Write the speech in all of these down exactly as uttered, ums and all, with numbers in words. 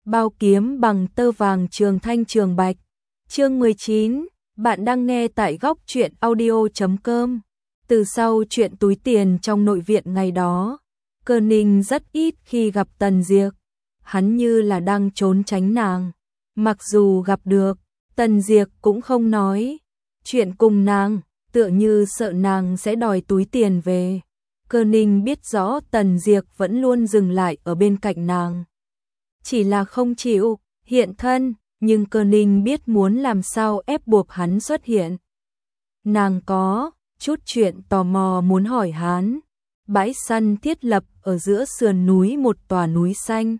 bao kiếm bằng tơ vàng trường thanh trường bạch. Chương mười chín, bạn đang nghe tại góc truyện audio chấm com. Từ sau chuyện túi tiền trong nội viện ngày đó, Cơ Ninh rất ít khi gặp Tần Diệc, hắn như là đang trốn tránh nàng. Mặc dù gặp được, Tần Diệc cũng không nói chuyện cùng nàng, tựa như sợ nàng sẽ đòi túi tiền về. Cơ Ninh biết rõ Tần Diệc vẫn luôn dừng lại ở bên cạnh nàng, chỉ là không chịu hiện thân, nhưng Cơ Ninh biết muốn làm sao ép buộc hắn xuất hiện. Nàng có chút chuyện tò mò muốn hỏi hắn. Bãi săn thiết lập ở giữa sườn núi một tòa núi xanh.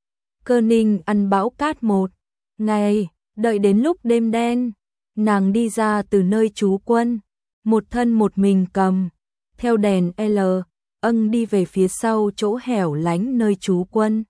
Cơ Ninh ăn bão cát một ngày, đợi đến lúc đêm đen, nàng đi ra từ nơi trú quân, một thân một mình cầm theo đèn L, âng đi về phía sau chỗ hẻo lánh nơi trú quân.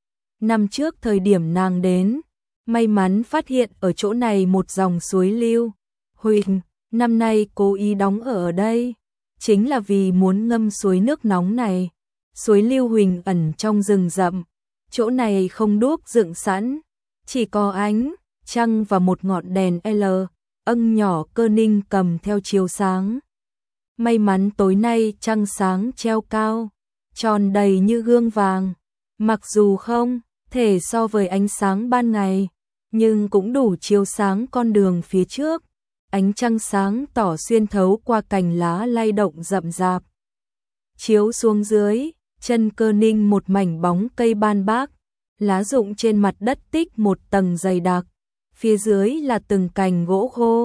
Năm trước thời điểm nàng đến, may mắn phát hiện ở chỗ này một dòng suối lưu Huỳnh, năm nay cố ý đóng ở đây, chính là vì muốn ngâm suối nước nóng này. Suối lưu Huỳnh ẩn trong rừng rậm, chỗ này không đuốc dựng sẵn, chỉ có ánh trăng và một ngọn đèn L, âng nhỏ Cơ Ninh cầm theo chiếu sáng. May mắn tối nay trăng sáng treo cao, tròn đầy như gương vàng, mặc dù không thể so với ánh sáng ban ngày, nhưng cũng đủ chiếu sáng con đường phía trước. Ánh trăng sáng tỏ xuyên thấu qua cành lá lay động rậm rạp, chiếu xuống dưới chân Cơ Ninh một mảnh bóng cây ban bác, lá rụng trên mặt đất tích một tầng dày đặc, phía dưới là từng cành gỗ khô.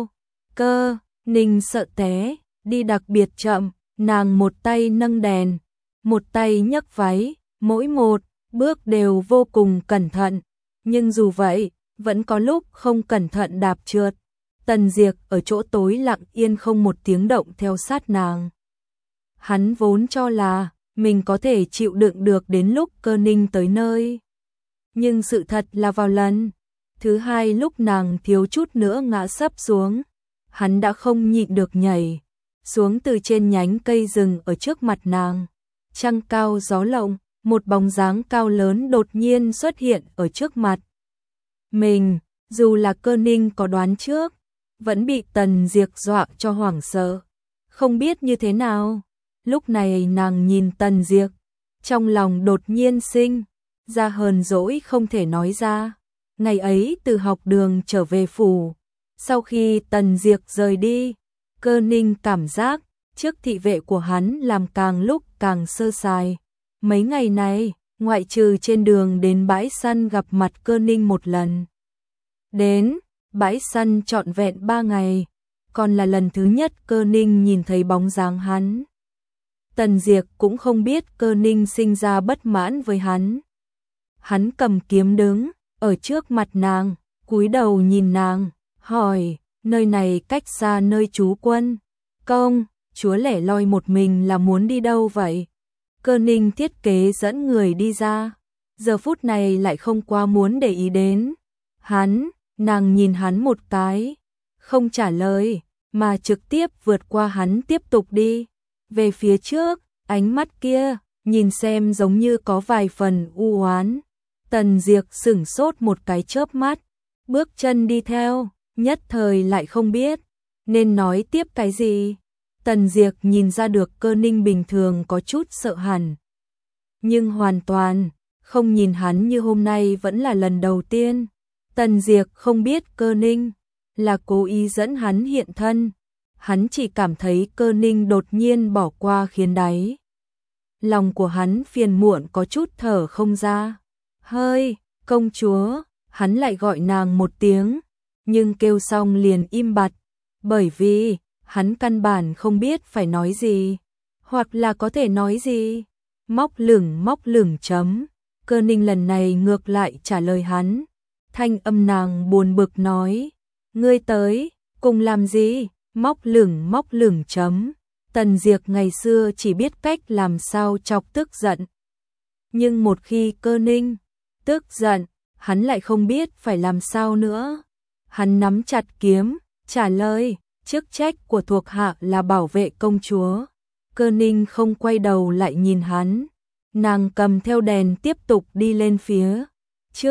Cơ Ninh sợ té, đi đặc biệt chậm, nàng một tay nâng đèn, một tay nhấc váy, mỗi một bước đều vô cùng cẩn thận, nhưng dù vậy, vẫn có lúc không cẩn thận đạp trượt. Tần Diệc ở chỗ tối lặng yên không một tiếng động theo sát nàng. Hắn vốn cho là mình có thể chịu đựng được đến lúc Cơ Ninh tới nơi. Nhưng sự thật là vào lần thứ hai lúc nàng thiếu chút nữa ngã sấp xuống, hắn đã không nhịn được nhảy xuống từ trên nhánh cây rừng ở trước mặt nàng. Trăng cao gió lộng, một bóng dáng cao lớn đột nhiên xuất hiện ở trước mặt mình, dù là Cơ Ninh có đoán trước, vẫn bị Tần Diệc dọa cho hoảng sợ, không biết như thế nào. Lúc này nàng nhìn Tần Diệc, trong lòng đột nhiên sinh ra hờn dỗi không thể nói ra. Ngày ấy từ học đường trở về phủ, sau khi Tần Diệc rời đi, Cơ Ninh cảm giác trước thị vệ của hắn làm càng lúc càng sơ sài. Mấy ngày này, ngoại trừ trên đường đến bãi săn gặp mặt Cơ Ninh một lần, đến bãi săn trọn vẹn ba ngày, còn là lần thứ nhất Cơ Ninh nhìn thấy bóng dáng hắn. Tần Diệc cũng không biết Cơ Ninh sinh ra bất mãn với hắn. Hắn cầm kiếm đứng ở trước mặt nàng, cúi đầu nhìn nàng, hỏi, nơi này cách xa nơi trú quân, công chúa lẻ loi một mình là muốn đi đâu vậy? Cơ Ninh thiết kế dẫn người đi ra, giờ phút này lại không quá muốn để ý đến hắn. Nàng nhìn hắn một cái, không trả lời, mà trực tiếp vượt qua hắn tiếp tục đi về phía trước, ánh mắt kia nhìn xem giống như có vài phần u oán. Tần Diệc sửng sốt một cái chớp mắt, bước chân đi theo, nhất thời lại không biết nên nói tiếp cái gì. Tần Diệc nhìn ra được Cơ Ninh bình thường có chút sợ hẳn, nhưng hoàn toàn không nhìn hắn như hôm nay vẫn là lần đầu tiên. Tần Diệc không biết Cơ Ninh là cố ý dẫn hắn hiện thân, hắn chỉ cảm thấy Cơ Ninh đột nhiên bỏ qua khiến đáy lòng của hắn phiền muộn có chút thở không ra. Hơi, công chúa, hắn lại gọi nàng một tiếng, nhưng kêu xong liền im bặt, bởi vì hắn căn bản không biết phải nói gì, hoặc là có thể nói gì. Móc lửng móc lửng chấm, Cơ Ninh lần này ngược lại trả lời hắn. Thanh âm nàng buồn bực nói, ngươi tới, cùng làm gì? Móc lửng móc lửng chấm. Tần Diệc ngày xưa chỉ biết cách làm sao chọc tức giận, nhưng một khi Cơ Ninh tức giận, hắn lại không biết phải làm sao nữa. Hắn nắm chặt kiếm, trả lời, chức trách của thuộc hạ là bảo vệ công chúa. Cơ Ninh không quay đầu lại nhìn hắn, nàng cầm theo đèn tiếp tục đi lên phía trước.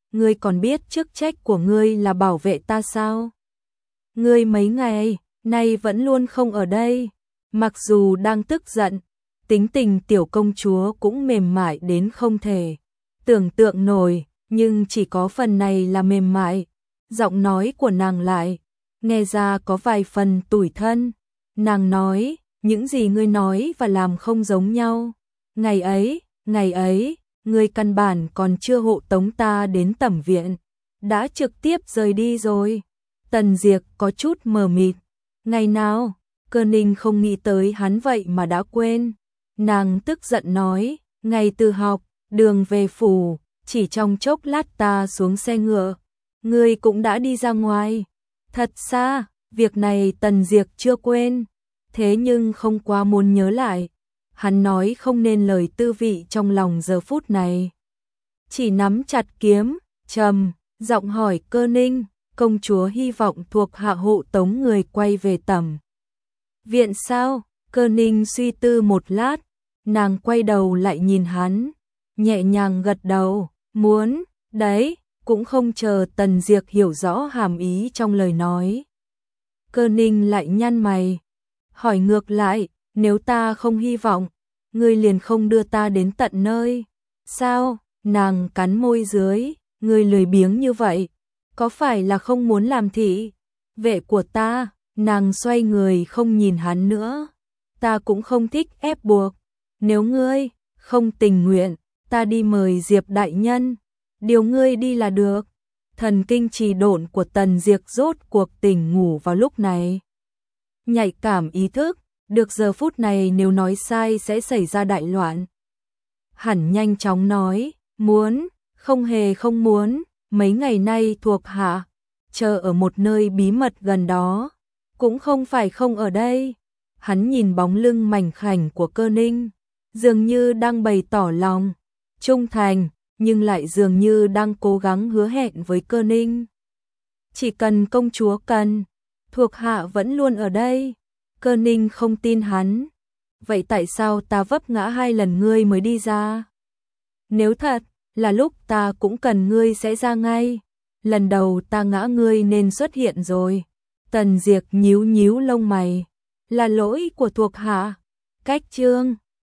ngươi còn biết chức trách của ngươi là bảo vệ ta sao? Ngươi mấy ngày nay vẫn luôn không ở đây, mặc dù đang tức giận, tính tình tiểu công chúa cũng mềm mại đến không thể tưởng tượng nổi, nhưng chỉ có phần này là mềm mại, giọng nói của nàng lại nghe ra có vài phần tủi thân. Nàng nói, những gì ngươi nói và làm không giống nhau. Ngày ấy, ngày ấy, ngươi căn bản còn chưa hộ tống ta đến tẩm viện, đã trực tiếp rời đi rồi. Tần Diệp có chút mờ mịt. Ngày nào? Cơ Ninh không nghĩ tới hắn vậy mà đã quên. Nàng tức giận nói, ngày từ học, đường về phủ, chỉ trong chốc lát ta xuống xe ngựa, ngươi cũng đã đi ra ngoài. Thật xa, việc này Tần Diệp chưa quên, thế nhưng không quá muốn nhớ lại. Hắn nói không nên lời tư vị trong lòng giờ phút này. Chỉ nắm chặt kiếm, trầm, giọng hỏi Cơ Ninh, công chúa hy vọng thuộc hạ hộ tống người quay về tẩm viện sao? Cơ Ninh suy tư một lát, nàng quay đầu lại nhìn hắn, nhẹ nhàng gật đầu, muốn, đấy, cũng không chờ Tần Diệp hiểu rõ hàm ý trong lời nói. Cơ Ninh lại nhăn mày, hỏi ngược lại, nếu ta không hy vọng, ngươi liền không đưa ta đến tận nơi. Sao? Nàng cắn môi dưới, ngươi lười biếng như vậy, có phải là không muốn làm thị vệ của ta? Nàng xoay người không nhìn hắn nữa. Ta cũng không thích ép buộc, nếu ngươi không tình nguyện, ta đi mời Diệp đại nhân, điều ngươi đi là được. Thần kinh trì độn của Tần Diệp rốt cuộc tỉnh ngủ vào lúc này. Nhạy cảm ý thức, được giờ phút này nếu nói sai sẽ xảy ra đại loạn. Hẳn nhanh chóng nói, muốn, không hề không muốn, mấy ngày nay thuộc hạ, chờ ở một nơi bí mật gần đó, cũng không phải không ở đây. Hắn nhìn bóng lưng mảnh khảnh của Cơ Ninh, dường như đang bày tỏ lòng trung thành, nhưng lại dường như đang cố gắng hứa hẹn với Cơ Ninh. Chỉ cần công chúa cần, thuộc hạ vẫn luôn ở đây. Cơ Ninh không tin hắn. Vậy tại sao ta vấp ngã hai lần ngươi mới đi ra? Nếu thật là lúc ta cũng cần ngươi sẽ ra ngay. Lần đầu ta ngã ngươi nên xuất hiện rồi. Tần Diệp nhíu nhíu lông mày. Là lỗi của thuộc hạ. Cách chương